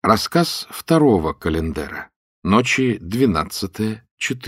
Рассказ второго календера. Ночи 12-14.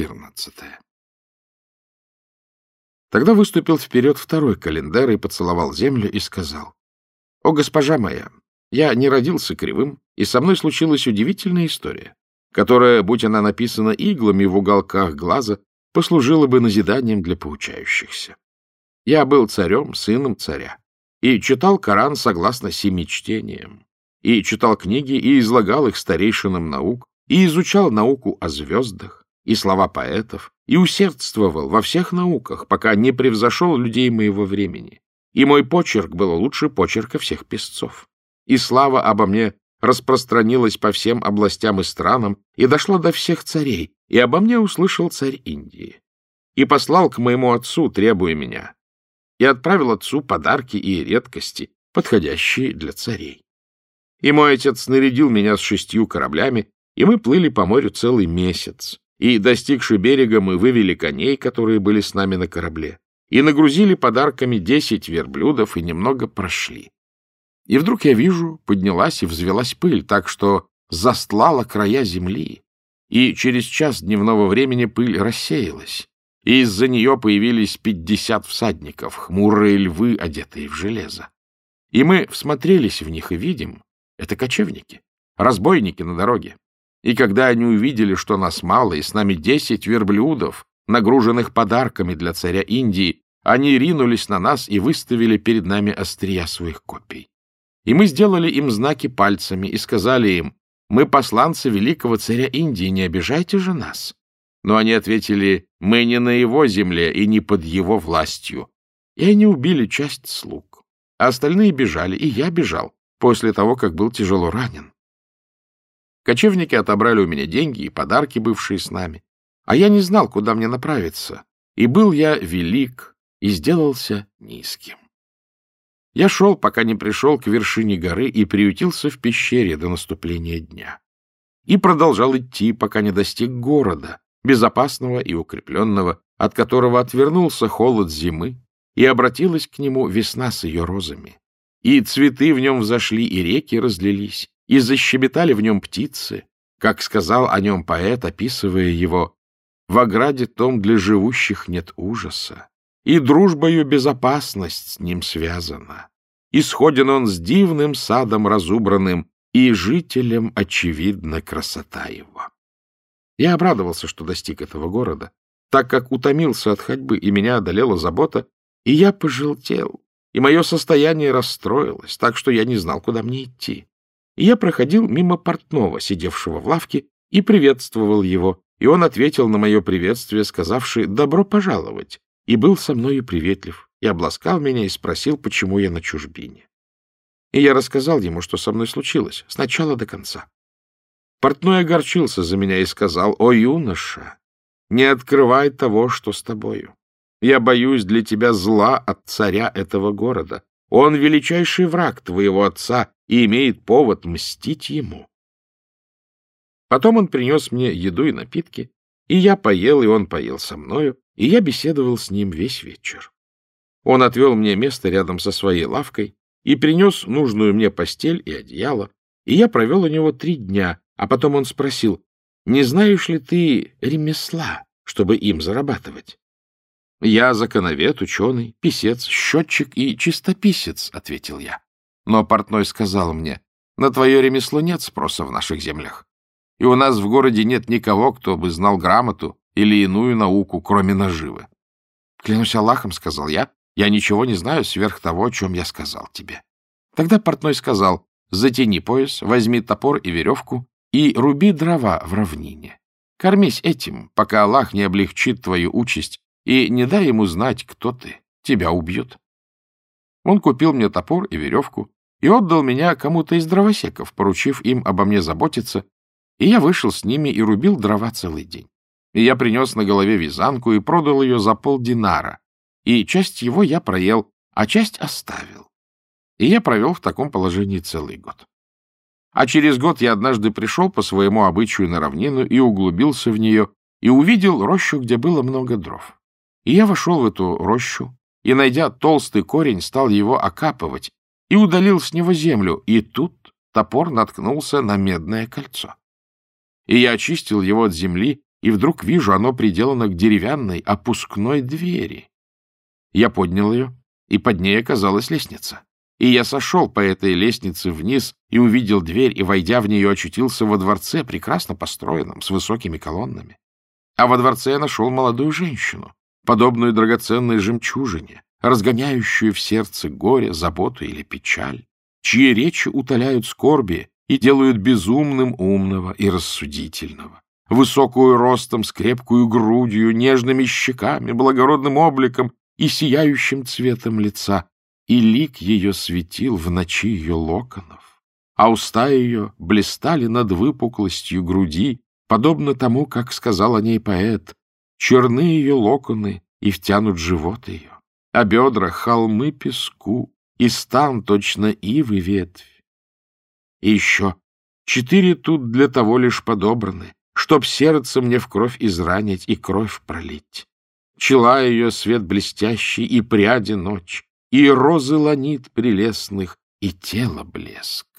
Тогда выступил вперед второй календар и поцеловал землю и сказал: «О, госпожа моя, я не родился кривым, и со мной случилась удивительная история, которая, будь она написана иглами в уголках глаза, послужила бы назиданием для поучающихся. Я был царем, сыном царя, и читал Коран согласно 7 чтениям, и читал книги, и излагал их старейшинам наук, и изучал науку о звездах, и слова поэтов, и усердствовал во всех науках, пока не превзошел людей моего времени. И мой почерк был лучше почерка всех песцов. И слава обо мне распространилась по всем областям и странам, и дошла до всех царей, и обо мне услышал царь Индии. И послал к моему отцу, требуя меня, и отправил отцу подарки и редкости, подходящие для царей. И мой отец снарядил меня с 6 кораблями, и мы плыли по морю целый месяц. И, достигши берега, мы вывели коней, которые были с нами на корабле, и нагрузили подарками 10 верблюдов, и немного прошли. И вдруг я вижу, поднялась и взвелась пыль, так что застлала края земли, и через час дневного времени пыль рассеялась, и из-за нее появились 50 всадников, хмурые львы, одетые в железо. И мы всмотрелись в них и видим, это кочевники, разбойники на дороге. И когда они увидели, что нас мало, и с нами 10 верблюдов, нагруженных подарками для царя Индии, они ринулись на нас и выставили перед нами острия своих копий. И мы сделали им знаки пальцами и сказали им: «Мы посланцы великого царя Индии, не обижайте же нас». Но они ответили: «Мы не на его земле и не под его властью». И они убили часть слуг, а остальные бежали, и я бежал, после того, как был тяжело ранен. Кочевники отобрали у меня деньги и подарки, бывшие с нами, а я не знал, куда мне направиться, и был я велик и сделался низким. Я шел, пока не пришел к вершине горы и приютился в пещере до наступления дня. И продолжал идти, пока не достиг города, безопасного и укрепленного, от которого отвернулся холод зимы, и обратилась к нему весна с ее розами. И цветы в нем взошли, и реки разлились, и защебетали в нем птицы, как сказал о нем поэт, описывая его: «В ограде том для живущих нет ужаса, и дружбою безопасность с ним связана. Исходен он с дивным садом разубранным, и жителям очевидна красота его». Я обрадовался, что достиг этого города, так как утомился от ходьбы, и меня одолела забота, и я пожелтел, и мое состояние расстроилось, так что я не знал, куда мне идти. И я проходил мимо портного, сидевшего в лавке, и приветствовал его, и он ответил на мое приветствие, сказавши «добро пожаловать», и был со мною приветлив, и обласкал меня, и спросил, почему я на чужбине. И я рассказал ему, что со мной случилось, с начала до конца. Портной огорчился за меня и сказал: «О, юноша, не открывай того, что с тобою. Я боюсь для тебя зла от царя этого города. Он величайший враг твоего отца и имеет повод мстить ему». Потом он принес мне еду и напитки, и я поел, и он поел со мною, и я беседовал с ним весь вечер. Он отвел мне место рядом со своей лавкой и принес нужную мне постель и одеяло, и я провел у него 3 дня, а потом он спросил: «Не знаешь ли ты ремесла, чтобы им зарабатывать?» «Я законовед, ученый, писец, счетчик и чистописец», — ответил я. Но портной сказал мне: «На твое ремесло нет спроса в наших землях, и у нас в городе нет никого, кто бы знал грамоту или иную науку, кроме наживы». «Клянусь Аллахом», — сказал я ничего не знаю сверх того, о чем я сказал тебе». Тогда портной сказал: «Затяни пояс, возьми топор и веревку и руби дрова в равнине. Кормись этим, пока Аллах не облегчит твою участь, и не дай ему знать, кто ты, тебя убьют». Он купил мне топор и веревку и отдал меня кому-то из дровосеков, поручив им обо мне заботиться, и я вышел с ними и рубил дрова целый день. И я принес на голове вязанку и продал ее за полдинара, и часть его я проел, а часть оставил. И я провел в таком положении целый год. А через год я однажды пришел по своему обычаю на равнину и углубился в нее, и увидел рощу, где было много дров. И я вошел в эту рощу, и, найдя толстый корень, стал его окапывать, и удалил с него землю, и тут топор наткнулся на медное кольцо. И я очистил его от земли, и вдруг вижу, оно приделано к деревянной опускной двери. Я поднял ее, и под ней оказалась лестница. И я сошел по этой лестнице вниз и увидел дверь, и, войдя в нее, очутился во дворце, прекрасно построенном, с высокими колоннами. А во дворце я нашел молодую женщину, подобную драгоценной жемчужине, разгоняющую в сердце горе, заботу или печаль, чьи речи утоляют скорби и делают безумным умного и рассудительного, высокую ростом, с крепкую грудью, нежными щеками, благородным обликом и сияющим цветом лица, и лик ее светил в ночи ее локонов, а уста ее блистали над выпуклостью груди, подобно тому, как сказал о ней поэт: черны ее локоны и втянут живот ее, а бедра — холмы песку, и стан точно ивы ветвь. И еще 4 тут для того лишь подобраны, чтоб сердце мне в кровь изранить и кровь пролить. Чела ее свет блестящий, и пряди ночь, и розы ланит прелестных, и тело блеск.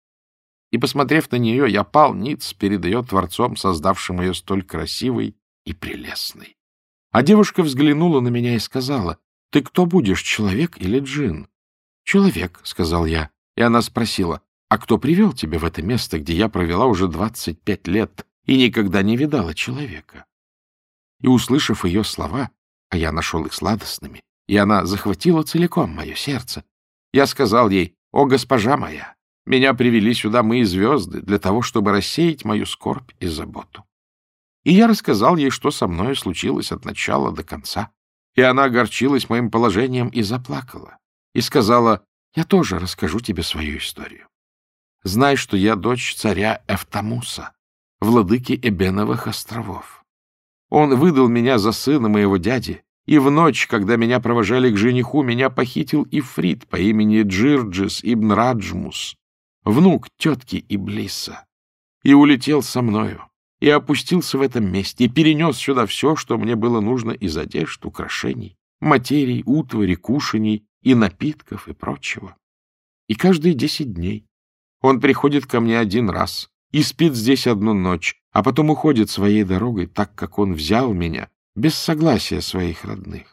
И, посмотрев на нее, я пал ниц перед ее Творцом, создавшим ее столь красивой и прелестной. А девушка взглянула на меня и сказала: «Ты кто будешь, человек или джин?» «Человек», — сказал я. И она спросила: «А кто привел тебя в это место, где я провела уже 25 лет и никогда не видала человека?» И, услышав ее слова, а я нашел их сладостными, и она захватила целиком мое сердце, я сказал ей: «О, госпожа моя, меня привели сюда мои звезды для того, чтобы рассеять мою скорбь и заботу». И я рассказал ей, что со мною случилось от начала до конца, и она огорчилась моим положением и заплакала, и сказала: «Я тоже расскажу тебе свою историю. Знай, что я дочь царя Эфтамуса, владыки Эбеновых островов. Он выдал меня за сына моего дяди, и в ночь, когда меня провожали к жениху, меня похитил ифрит по имени Джирджис ибн Раджмус, внук тетки Иблиса, и улетел со мною, и опустился в этом месте, и перенес сюда все, что мне было нужно из одежд, украшений, материй, утвари, кушаний и напитков и прочего. И каждые 10 дней он приходит ко мне 1 раз и спит здесь 1 ночь, а потом уходит своей дорогой, так как он взял меня без согласия своих родных.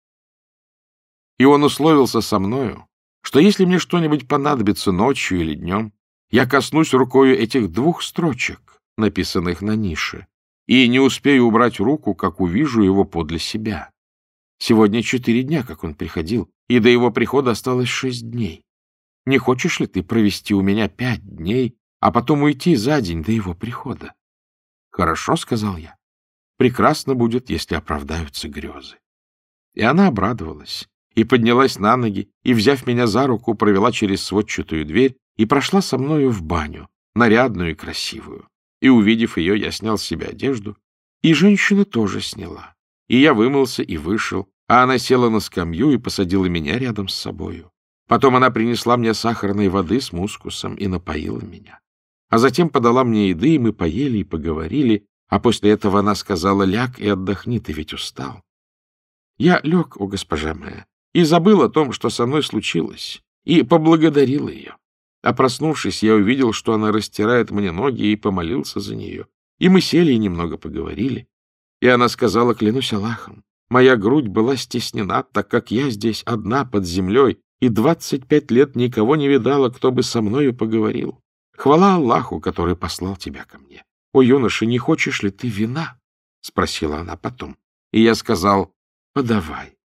И он условился со мною, что если мне что-нибудь понадобится ночью или днем, я коснусь рукою этих 2 строчек, написанных на нише, и не успею убрать руку, как увижу его подле себя. Сегодня 4 дня, как он приходил, и до его прихода осталось 6 дней. Не хочешь ли ты провести у меня 5 дней, а потом уйти за день до его прихода?» «Хорошо», — сказал я. «Прекрасно будет, если оправдаются грезы». И она обрадовалась, и поднялась на ноги, и, взяв меня за руку, провела через сводчатую дверь и прошла со мною в баню, нарядную и красивую. И, увидев ее, я снял с себя одежду, и женщина тоже сняла. И я вымылся и вышел, а она села на скамью и посадила меня рядом с собою. Потом она принесла мне сахарной воды с мускусом и напоила меня. А затем подала мне еды, и мы поели и поговорили, а после этого она сказала: «Ляг и отдохни, ты ведь устал». Я лег, о госпожа моя, и забыл о том, что со мной случилось, и поблагодарил ее. А проснувшись, я увидел, что она растирает мне ноги, и помолился за нее. И мы сели и немного поговорили. И она сказала: «Клянусь Аллахом, моя грудь была стеснена, так как я здесь одна под землей, и 25 лет никого не видала, кто бы со мною поговорил. Хвала Аллаху, который послал тебя ко мне. О, юноша, не хочешь ли ты вина?» — спросила она потом. И я сказал: «Подавай».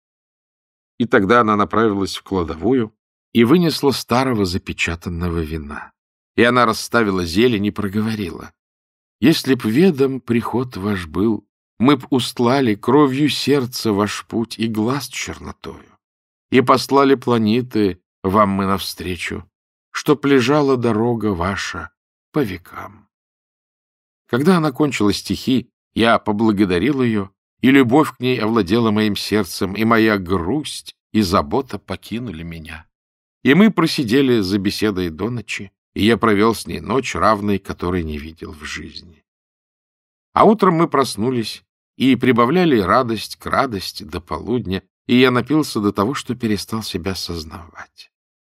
И тогда она направилась в кладовую и вынесла старого запечатанного вина. И она расставила зелень и проговорила: «Если б ведом приход ваш был, мы б устлали кровью сердца ваш путь и глаз чернотою, и послали планеты вам мы навстречу, чтоб лежала дорога ваша по векам». Когда она кончила стихи, я поблагодарил ее, и любовь к ней овладела моим сердцем, и моя грусть и забота покинули меня. И мы просидели за беседой до ночи, и я провел с ней ночь, равной которой не видел в жизни. А утром мы проснулись и прибавляли радость к радости до полудня, и я напился до того, что перестал себя сознавать.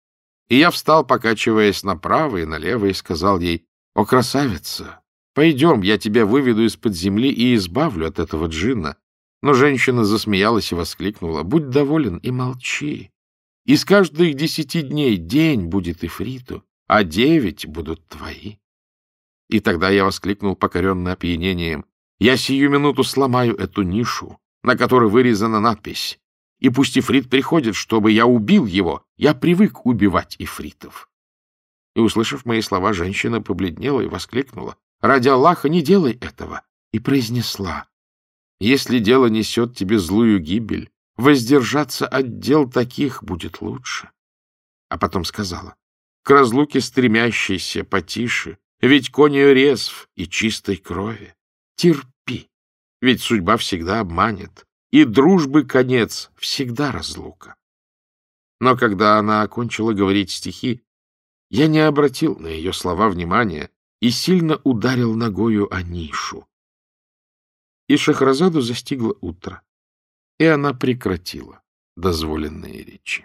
И я встал, покачиваясь направо и налево, и сказал ей: «О, красавица, пойдем, я тебя выведу из-под земли и избавлю от этого джинна». Но женщина засмеялась и воскликнула: «Будь доволен и молчи. Из каждых 10 дней день будет ифриту, а 9 будут твои». И тогда я воскликнул, покоренный опьянением: «Я сию минуту сломаю эту нишу, на которой вырезана надпись, и пусть ифрит приходит, чтобы я убил его. Я привык убивать ифритов». И, услышав мои слова, женщина побледнела и воскликнула: «Ради Аллаха, не делай этого!» И произнесла: «Если дело несет тебе злую гибель, воздержаться от дел таких будет лучше». А потом сказала: «К разлуке стремящейся потише, ведь конь ее резв и чистой крови. Терпи, ведь судьба всегда обманет, и дружбы конец всегда разлука». Но когда она окончила говорить стихи, я не обратил на ее слова внимания и сильно ударил ногою о нишу. И Шахразаду застигло утро, и она прекратила дозволенные речи.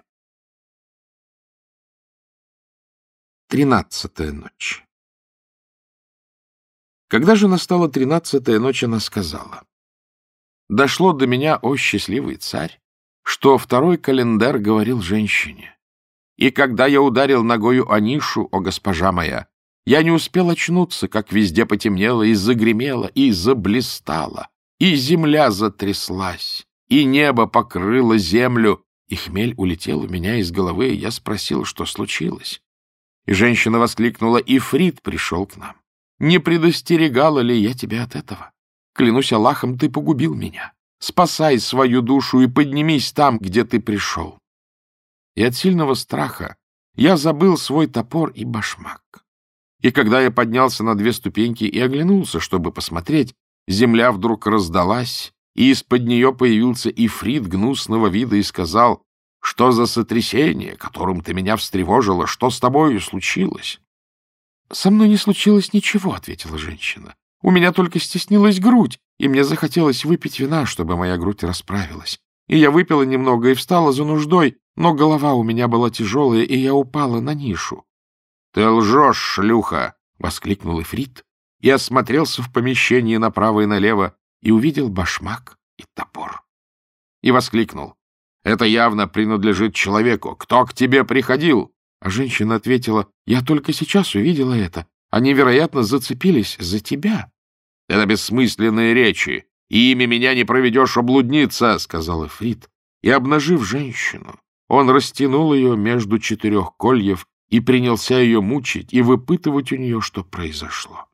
13-я ночь. Когда же настала 13-я ночь, она сказала: «Дошло до меня, о счастливый царь, что второй календарь говорил женщине. И когда я ударил ногою о нишу, о госпожа моя, я не успел очнуться, как везде потемнело и загремело, и заблистало, и земля затряслась, и небо покрыло землю, и хмель улетел у меня из головы, и я спросил, что случилось. И женщина воскликнула: «Ифрит пришел к нам. Не предостерегала ли я тебя от этого? Клянусь Аллахом, ты погубил меня. Спасай свою душу и поднимись там, где ты пришел». И от сильного страха я забыл свой топор и башмак. И когда я поднялся на 2 ступеньки и оглянулся, чтобы посмотреть, земля вдруг раздалась, и из-под нее появился ифрит гнусного вида и сказал: «Что за сотрясение, которым ты меня встревожила? Что с тобою случилось?» «Со мной не случилось ничего», — ответила женщина. «У меня только стеснилась грудь, и мне захотелось выпить вина, чтобы моя грудь расправилась. И я выпила немного и встала за нуждой, но голова у меня была тяжелая, и я упала на нишу». «Ты лжешь, шлюха!» — воскликнул ифрит и осмотрелся в помещении направо и налево и увидел башмак и топор. И воскликнул: «Это явно принадлежит человеку. Кто к тебе приходил?» А женщина ответила: «Я только сейчас увидела это. Они, вероятно, зацепились за тебя». «Это бессмысленные речи. Ими меня не проведешь, о блудница», — сказал ифрит. И, обнажив женщину, он растянул ее между 4 кольев и принялся ее мучить и выпытывать у нее, что произошло.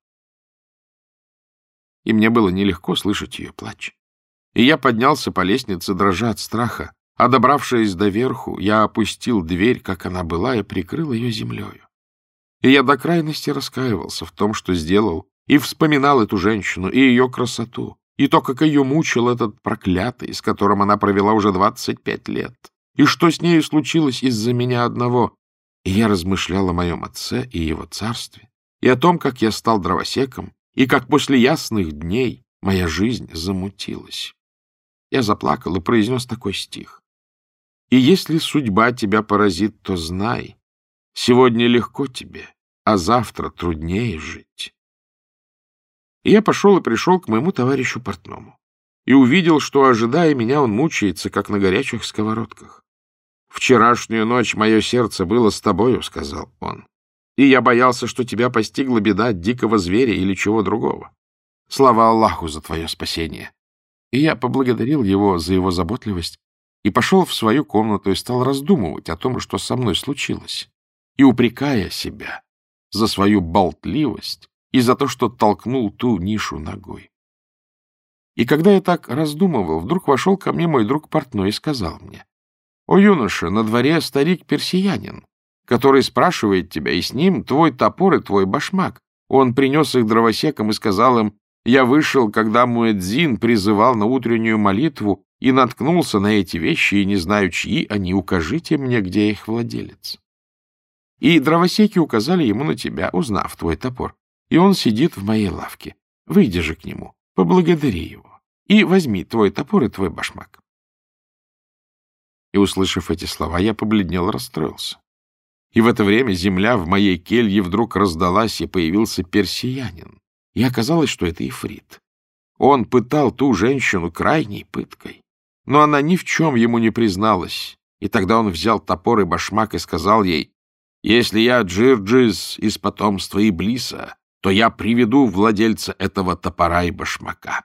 И мне было нелегко слышать ее плач. И я поднялся по лестнице, дрожа от страха, а, добравшись до верху, я опустил дверь, как она была, и прикрыл ее землею. И я до крайности раскаивался в том, что сделал, и вспоминал эту женщину, и ее красоту, и то, как ее мучил этот проклятый, с которым она провела уже 25 лет, и что с нею случилось из-за меня одного. И я размышлял о моем отце и его царстве, и о том, как я стал дровосеком, и как после ясных дней моя жизнь замутилась. Я заплакал и произнес такой стих: «И если судьба тебя поразит, то знай, сегодня легко тебе, а завтра труднее жить». И я пошел и пришел к моему товарищу портному, и увидел, что, ожидая меня, он мучается, как на горячих сковородках. «Вчерашнюю ночь мое сердце было с тобою», — сказал он, «и я боялся, что тебя постигла беда от дикого зверя или чего другого. Слава Аллаху за твое спасение». И я поблагодарил его за его заботливость и пошел в свою комнату и стал раздумывать о том, что со мной случилось, и упрекая себя за свою болтливость и за то, что толкнул ту нишу ногой. И когда я так раздумывал, вдруг вошел ко мне мой друг портной и сказал мне: «О, юноша, на дворе старик-персиянин, который спрашивает тебя, и с ним твой топор и твой башмак. Он принес их дровосекам и сказал им: я вышел, когда муэдзин призывал на утреннюю молитву, и наткнулся на эти вещи, и не знаю, чьи они, укажите мне, где их владелец». И дровосеки указали ему на тебя, узнав твой топор, и он сидит в моей лавке. Выйди же к нему, поблагодари его, и возьми твой топор и твой башмак. И, услышав эти слова, я побледнел и расстроился. И в это время земля в моей келье вдруг раздалась, и появился персиянин. И оказалось, что это ифрит. Он пытал ту женщину крайней пыткой, но она ни в чем ему не призналась. И тогда он взял топор и башмак и сказал ей: «Если я Джирджис из потомства Иблиса, то я приведу владельца этого топора и башмака».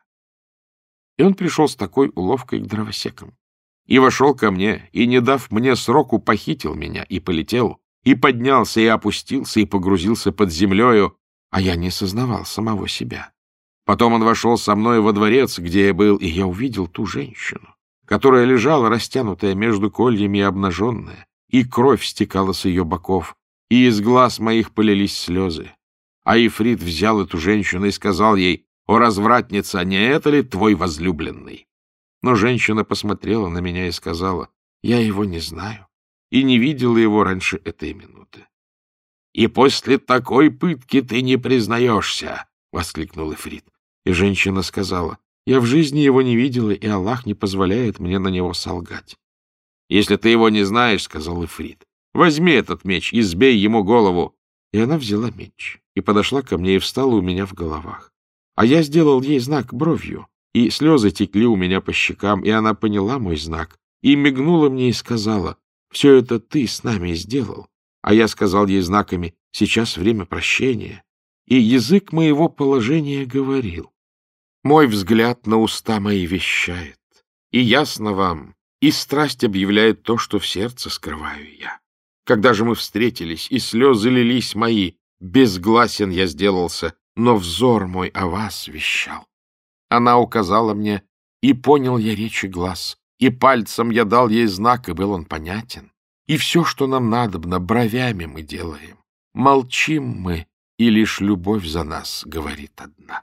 И он пришел с такой уловкой к дровосекам. И вошел ко мне, и, не дав мне сроку, похитил меня, и полетел, и поднялся, и опустился, и погрузился под землею, а я не сознавал самого себя. Потом он вошел со мной во дворец, где я был, и я увидел ту женщину, которая лежала, растянутая между кольями и обнаженная, и кровь стекала с ее боков, и из глаз моих полились слезы. А ифрит взял эту женщину и сказал ей: «О, развратница, не это ли твой возлюбленный?» Но женщина посмотрела на меня и сказала: «Я его не знаю и не видела его раньше этой минуты». «И после такой пытки ты не признаешься!» — воскликнул ифрит. И женщина сказала: «Я в жизни его не видела, и Аллах не позволяет мне на него солгать». «Если ты его не знаешь, — сказал ифрит, — возьми этот меч и сбей ему голову». И она взяла меч и подошла ко мне и встала у меня в головах. А я сделал ей знак бровью, и слезы текли у меня по щекам, и она поняла мой знак, и мигнула мне и сказала: «Все это ты с нами сделал». А я сказал ей знаками: «Сейчас время прощения». И язык моего положения говорил. Мой взгляд на уста мои вещает, и ясно вам, и страсть объявляет то, что в сердце скрываю я. Когда же мы встретились, и слезы лились мои, безгласен я сделался, но взор мой о вас вещал. Она указала мне, и понял я речи глаз, и пальцем я дал ей знак, и был он понятен. И все, что нам надобно, бровями мы делаем. Молчим мы, и лишь любовь за нас говорит одна.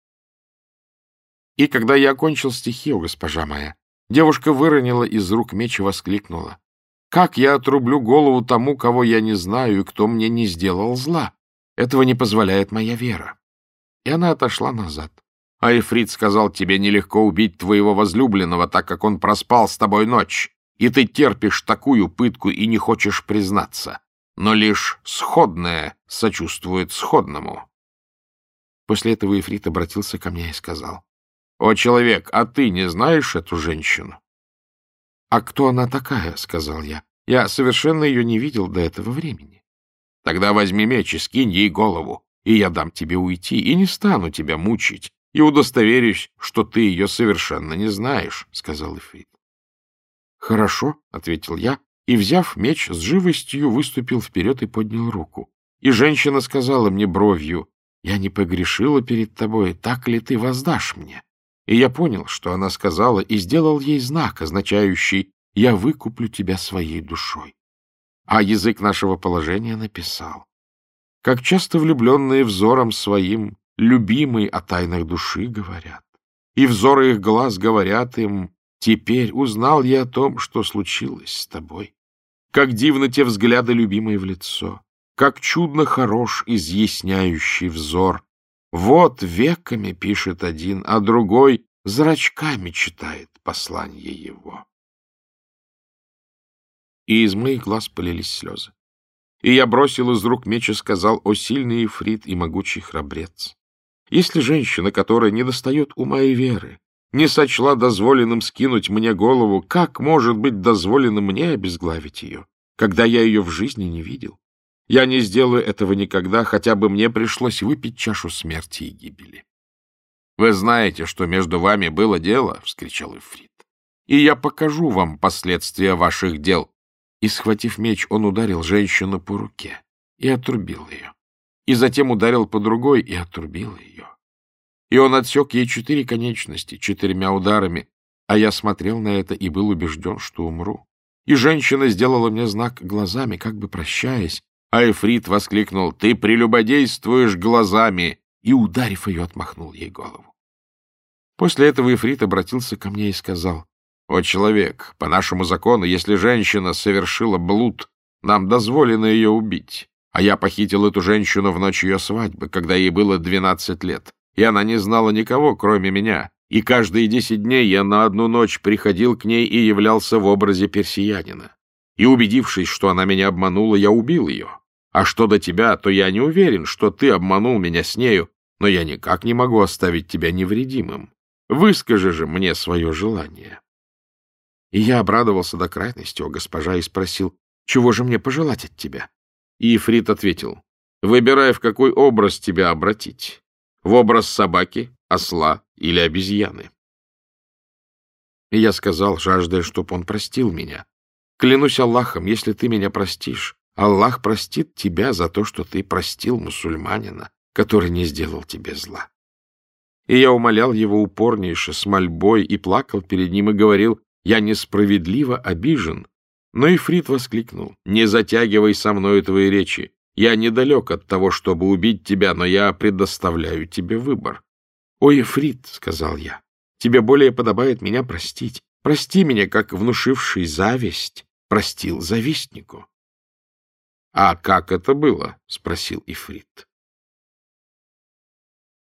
И когда я окончил стихи, о госпожа моя, девушка выронила из рук меч и воскликнула: «Как я отрублю голову тому, кого я не знаю и кто мне не сделал зла? Этого не позволяет моя вера». И она отошла назад. А ифрит сказал: «Тебе нелегко убить твоего возлюбленного, так как он проспал с тобой ночь, и ты терпишь такую пытку и не хочешь признаться. Но лишь сходное сочувствует сходному». После этого ифрит обратился ко мне и сказал: «О, человек, а ты не знаешь эту женщину?» «А кто она такая?» — сказал я. «Я совершенно ее не видел до этого времени». «Тогда возьми меч и скинь ей голову, и я дам тебе уйти, и не стану тебя мучить, и удостоверюсь, что ты ее совершенно не знаешь», — сказал ифрит. «Хорошо», — ответил я, и, взяв меч, с живостью выступил вперед и поднял руку. И женщина сказала мне бровью: «Я не погрешила перед тобой, так ли ты воздашь мне?» И я понял, что она сказала, и сделал ей знак, означающий: «Я выкуплю тебя своей душой». А язык нашего положения написал: «Как часто влюбленные взором своим, любимые о тайнах души говорят, и взоры их глаз говорят им: теперь узнал я о том, что случилось с тобой. Как дивно те взгляды, любимые, в лицо, как чудно хорош изъясняющий взор. Вот веками пишет один, а другой зрачками читает послание его». И из моих глаз полились слезы. И я бросил из рук меч и сказал: «О сильный ифрит и могучий храбрец! Если женщина, которая не достает ума и веры, не сочла дозволенным скинуть мне голову, как может быть дозволено мне обезглавить ее, когда я ее в жизни не видел? Я не сделаю этого никогда, хотя бы мне пришлось выпить чашу смерти и гибели». «Вы знаете, что между вами было дело?» — вскричал ифрит. «И я покажу вам последствия ваших дел». И, схватив меч, он ударил женщину по руке и отрубил ее. И затем ударил по другой и отрубил ее. И он отсек ей 4 конечности 4 ударами, а я смотрел на это и был убежден, что умру. И женщина сделала мне знак глазами, как бы прощаясь, а ифрит воскликнул: «Ты прелюбодействуешь глазами!» и, ударив ее, отмахнул ей голову. После этого ифрит обратился ко мне и сказал: «О, человек, по нашему закону, если женщина совершила блуд, нам дозволено ее убить. А я похитил эту женщину в ночь ее свадьбы, когда ей было 12 лет, и она не знала никого, кроме меня. И каждые 10 дней я на одну ночь приходил к ней и являлся в образе персиянина. И, убедившись, что она меня обманула, я убил ее. А что до тебя, то я не уверен, что ты обманул меня с нею, но я никак не могу оставить тебя невредимым. Выскажи же мне свое желание». И я обрадовался до крайности, о госпожа, и спросил: «Чего же мне пожелать от тебя?» И Ифрит ответил: «Выбирай, в какой образ тебя обратить. В образ собаки, осла или обезьяны». И я сказал, жаждая, чтоб он простил меня: «Клянусь Аллахом, если ты меня простишь, Аллах простит тебя за то, что ты простил мусульманина, который не сделал тебе зла». И я умолял его упорнейше, с мольбой, и плакал перед ним, и говорил: «Я несправедливо обижен». Но Ифрит воскликнул: «Не затягивай со мною твои речи. Я недалек от того, чтобы убить тебя, но я предоставляю тебе выбор». «О, Ифрит, — сказал я, — тебе более подобает меня простить. Прости меня, как внушивший зависть простил завистнику». «А как это было?» — спросил Ифрит.